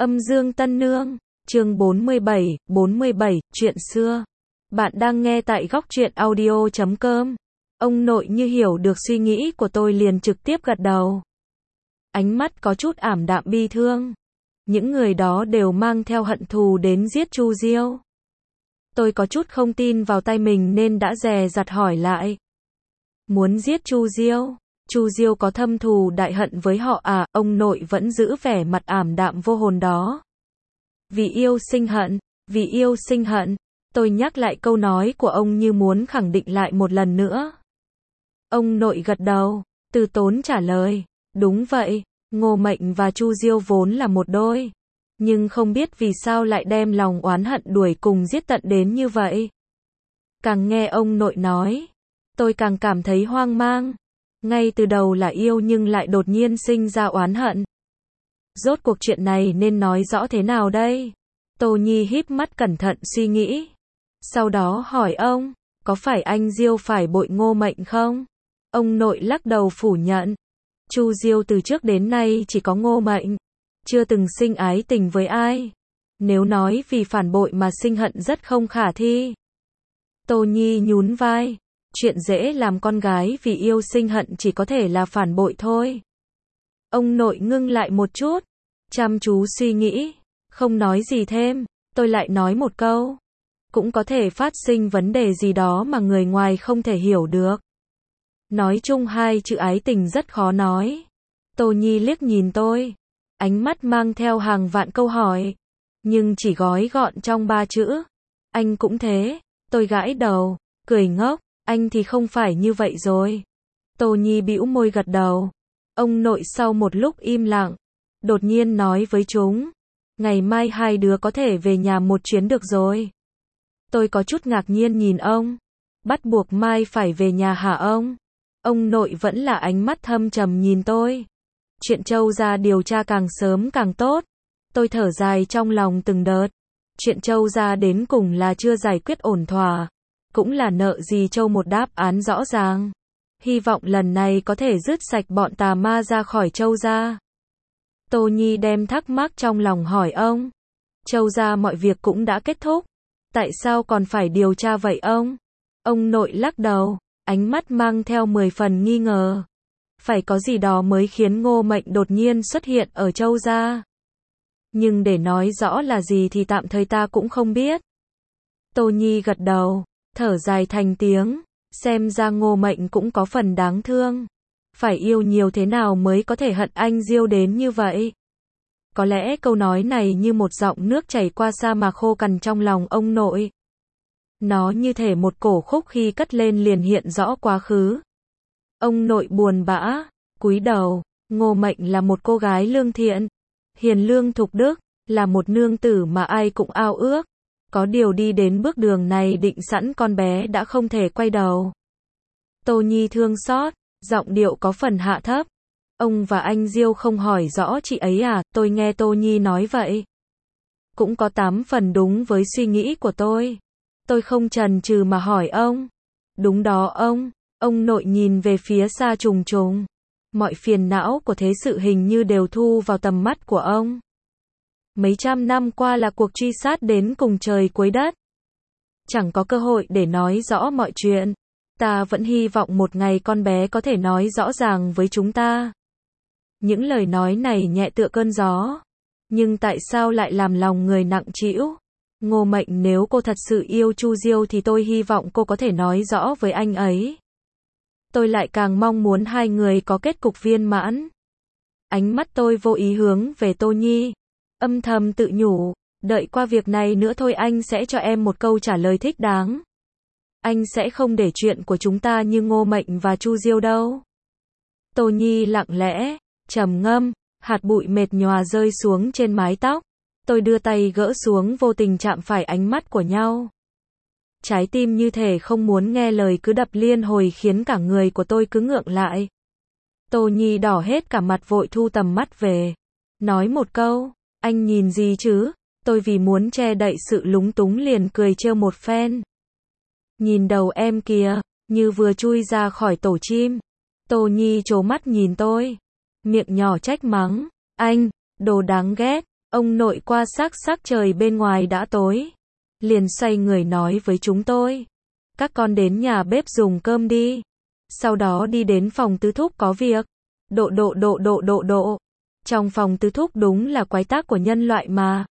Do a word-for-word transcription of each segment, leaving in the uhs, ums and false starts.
Âm Dương Tân Nương, chương bốn mươi bảy, bốn mươi bảy, chuyện xưa. Bạn đang nghe tại góc truyện audio chấm com. Ông nội như hiểu được suy nghĩ của tôi liền trực tiếp gật đầu. Ánh mắt có chút ảm đạm bi thương. Những người đó đều mang theo hận thù đến giết Chu Diêu. Tôi có chút không tin vào tay mình nên đã dè dặt hỏi lại. Muốn giết Chu Diêu? Chu Diêu có thâm thù đại hận với họ à? Ông nội vẫn giữ vẻ mặt ảm đạm vô hồn đó. Vì yêu sinh hận, vì yêu sinh hận. Tôi nhắc lại câu nói của ông như muốn khẳng định lại một lần nữa. Ông nội gật đầu, từ tốn trả lời. Đúng vậy, Ngô Mệnh và Chu Diêu vốn là một đôi. Nhưng không biết vì sao lại đem lòng oán hận đuổi cùng giết tận đến như vậy. Càng nghe ông nội nói, tôi càng cảm thấy hoang mang. Ngay từ đầu là yêu nhưng lại đột nhiên sinh ra oán hận. Rốt cuộc chuyện này nên nói rõ thế nào đây? Tô Nhi híp mắt cẩn thận suy nghĩ. Sau đó hỏi ông, có phải anh Diêu phải bội Ngô Mệnh không? Ông nội lắc đầu phủ nhận. Chu Diêu từ trước đến nay chỉ có Ngô Mệnh, chưa từng sinh ái tình với ai. Nếu nói vì phản bội mà sinh hận rất không khả thi. Tô Nhi nhún vai. Chuyện dễ làm con gái vì yêu sinh hận chỉ có thể là phản bội thôi. Ông nội ngưng lại một chút, chăm chú suy nghĩ, không nói gì thêm. Tôi lại nói một câu. Cũng có thể phát sinh vấn đề gì đó mà người ngoài không thể hiểu được. Nói chung hai chữ ái tình rất khó nói. Tô Nhi liếc nhìn tôi, ánh mắt mang theo hàng vạn câu hỏi, nhưng chỉ gói gọn trong ba chữ. Anh cũng thế. Tôi gãi đầu, cười ngốc. Anh thì không phải như vậy rồi. Tô Nhi bĩu môi gật đầu. Ông nội sau một lúc im lặng, đột nhiên nói với chúng. Ngày mai hai đứa có thể về nhà một chuyến được rồi. Tôi có chút ngạc nhiên nhìn ông. Bắt buộc mai phải về nhà hả ông? Ông nội vẫn là ánh mắt thâm trầm nhìn tôi. Chuyện Châu gia điều tra càng sớm càng tốt. Tôi thở dài trong lòng từng đợt. Chuyện Châu gia đến cùng là chưa giải quyết ổn thỏa. Cũng là nợ gì Châu một đáp án rõ ràng. Hy vọng lần này có thể dứt sạch bọn tà ma ra khỏi Châu gia. Tô Nhi đem thắc mắc trong lòng hỏi ông. Châu gia mọi việc cũng đã kết thúc. Tại sao còn phải điều tra vậy ông? Ông nội lắc đầu, ánh mắt mang theo mười phần nghi ngờ. Phải có gì đó mới khiến Ngô Mệnh đột nhiên xuất hiện ở Châu gia. Nhưng để nói rõ là gì thì tạm thời ta cũng không biết. Tô Nhi gật đầu, thở dài thành tiếng. Xem ra Ngô Mệnh cũng có phần đáng thương. Phải yêu nhiều thế nào mới có thể hận anh Diêu đến như vậy? Có lẽ câu nói này như một giọng nước chảy qua sa mạc khô cằn trong lòng ông nội. Nó như thể một cổ khúc khi cất lên liền hiện rõ quá khứ. Ông nội buồn bã, cúi đầu. Ngô Mệnh là một cô gái lương thiện, hiền lương thục đức, là một nương tử mà ai cũng ao ước. Có điều đi đến bước đường này định sẵn con bé đã không thể quay đầu. Tô Nhi thương xót, giọng điệu có phần hạ thấp. Ông và anh Diêu không hỏi rõ chị ấy à? Tôi nghe Tô Nhi nói vậy. Cũng có tám phần đúng với suy nghĩ của tôi. Tôi không chần chừ mà hỏi ông. Đúng đó ông. Ông nội nhìn về phía xa trùng trùng. Mọi phiền não của thế sự hình như đều thu vào tầm mắt của ông. Mấy trăm năm qua là cuộc truy sát đến cùng trời cuối đất. Chẳng có cơ hội để nói rõ mọi chuyện. Ta vẫn hy vọng một ngày con bé có thể nói rõ ràng với chúng ta. Những lời nói này nhẹ tựa cơn gió. Nhưng tại sao lại làm lòng người nặng trĩu? Ngô Mệnh nếu cô thật sự yêu Chu Diêu thì tôi hy vọng cô có thể nói rõ với anh ấy. Tôi lại càng mong muốn hai người có kết cục viên mãn. Ánh mắt tôi vô ý hướng về Tô Nhi. Âm thầm tự nhủ, đợi qua việc này nữa thôi anh sẽ cho em một câu trả lời thích đáng. Anh sẽ không để chuyện của chúng ta như Ngô Mệnh và Chu Diêu đâu. Tô Nhi lặng lẽ, trầm ngâm, hạt bụi mệt nhòa rơi xuống trên mái tóc. Tôi đưa tay gỡ xuống vô tình chạm phải ánh mắt của nhau. Trái tim như thể không muốn nghe lời cứ đập liên hồi khiến cả người của tôi cứ ngượng lại. Tô Nhi đỏ hết cả mặt vội thu tầm mắt về. Nói một câu, anh nhìn gì chứ? Tôi vì muốn che đậy sự lúng túng liền cười trêu một phen. Nhìn đầu em kìa, như vừa chui ra khỏi tổ chim. Tô Nhi trố mắt nhìn tôi. Miệng nhỏ trách mắng. Anh, đồ đáng ghét. Ông nội qua sắc sắc trời bên ngoài đã tối. Liền xoay người nói với chúng tôi. Các con đến nhà bếp dùng cơm đi. Sau đó đi đến phòng Tứ Thúc có việc. Độ độ độ độ độ độ. Trong phòng Tứ Thúc đúng là quái tác của nhân loại mà.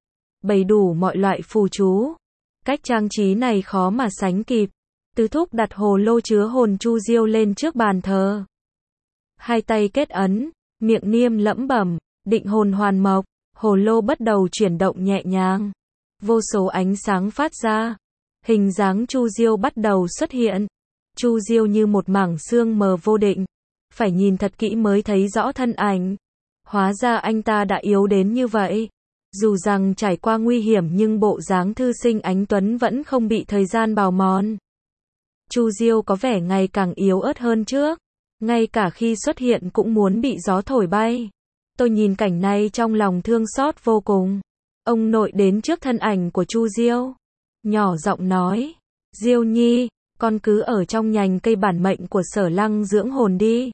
Bày đủ mọi loại phù chú. Cách trang trí này khó mà sánh kịp. Tứ Thúc đặt hồ lô chứa hồn Chu Diêu lên trước bàn thờ. Hai tay kết ấn, miệng niêm lẩm bẩm, định hồn hoàn mộc, hồ lô bắt đầu chuyển động nhẹ nhàng. Vô số ánh sáng phát ra, hình dáng Chu Diêu bắt đầu xuất hiện. Chu Diêu như một mảng sương mờ vô định, phải nhìn thật kỹ mới thấy rõ thân ảnh. Hóa ra anh ta đã yếu đến như vậy. Dù rằng trải qua nguy hiểm nhưng bộ dáng thư sinh anh tuấn vẫn không bị thời gian bào mòn. Chu Diêu có vẻ ngày càng yếu ớt hơn trước, ngay cả khi xuất hiện cũng muốn bị gió thổi bay. Tôi nhìn cảnh này trong lòng thương xót vô cùng. Ông nội đến trước thân ảnh của Chu Diêu, nhỏ giọng nói, Diêu Nhi, con cứ ở trong nhành cây bản mệnh của Sở Lăng dưỡng hồn đi.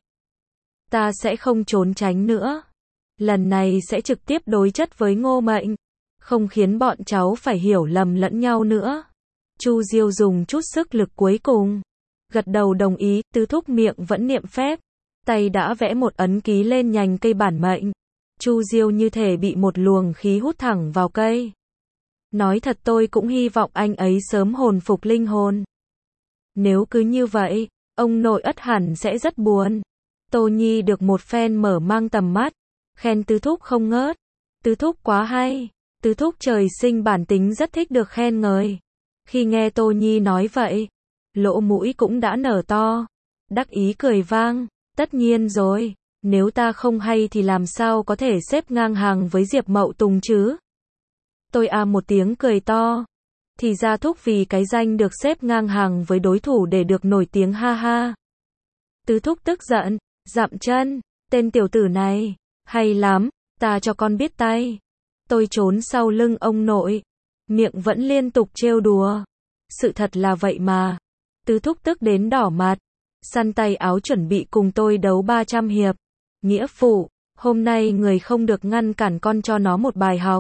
Ta sẽ không trốn tránh nữa. Lần này sẽ trực tiếp đối chất với Ngô Mệnh, không khiến bọn cháu phải hiểu lầm lẫn nhau nữa. Chu Diêu dùng chút sức lực cuối cùng, gật đầu đồng ý. Tứ Thúc miệng vẫn niệm phép, tay đã vẽ một ấn ký lên nhành cây bản mệnh. Chu Diêu như thể bị một luồng khí hút thẳng vào cây. Nói thật tôi cũng hy vọng anh ấy sớm hồn phục linh hồn. Nếu cứ như vậy, ông nội ắt hẳn sẽ rất buồn. Tô Nhi được một phen mở mang tầm mắt, khen Tứ Thúc không ngớt. Tứ Thúc quá hay. Tứ Thúc trời sinh bản tính rất thích được khen ngợi. Khi nghe Tô Nhi nói vậy, lỗ mũi cũng đã nở to, đắc ý cười vang, tất nhiên rồi, nếu ta không hay thì làm sao có thể xếp ngang hàng với Diệp Mậu Tùng chứ? Tôi à một tiếng cười to, thì ra Thúc vì cái danh được xếp ngang hàng với đối thủ để được nổi tiếng ha ha. Tứ Thúc tức giận, dậm chân, tên tiểu tử này, hay lắm, ta cho con biết tay. Tôi trốn sau lưng ông nội, miệng vẫn liên tục trêu đùa. Sự thật là vậy mà. Tứ Thúc tức đến đỏ mặt, săn tay áo chuẩn bị cùng tôi đấu ba trăm hiệp. Nghĩa phụ, hôm nay người không được ngăn cản con cho nó một bài học.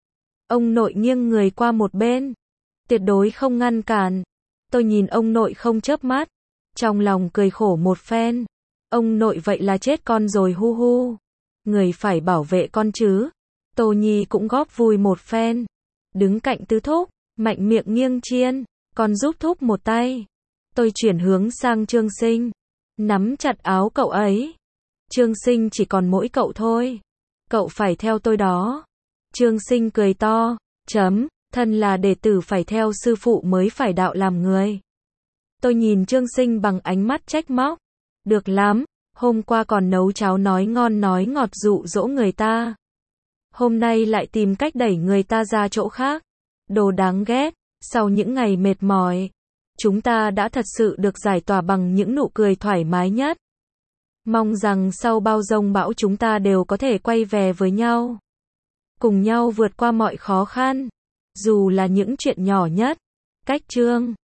Ông nội nghiêng người qua một bên, tuyệt đối không ngăn cản. Tôi nhìn ông nội không chớp mắt, trong lòng cười khổ một phen. Ông nội vậy là chết con rồi hu hu. Người phải bảo vệ con chứ. Tô Nhi cũng góp vui một phen, đứng cạnh Tứ Thúc, mạnh miệng nghiêng chiên, con giúp Thúc một tay. Tôi chuyển hướng sang Trương Sinh, nắm chặt áo cậu ấy. Trương Sinh chỉ còn mỗi cậu thôi, cậu phải theo tôi đó. Trương Sinh cười to, chấm, thân là đệ tử phải theo sư phụ mới phải đạo làm người. Tôi nhìn Trương Sinh bằng ánh mắt trách móc, được lắm, hôm qua còn nấu cháo nói ngon nói ngọt dụ dỗ người ta. Hôm nay lại tìm cách đẩy người ta ra chỗ khác. Đồ đáng ghét, sau những ngày mệt mỏi, chúng ta đã thật sự được giải tỏa bằng những nụ cười thoải mái nhất. Mong rằng sau bao giông bão chúng ta đều có thể quay về với nhau. Cùng nhau vượt qua mọi khó khăn, dù là những chuyện nhỏ nhất. Cách chương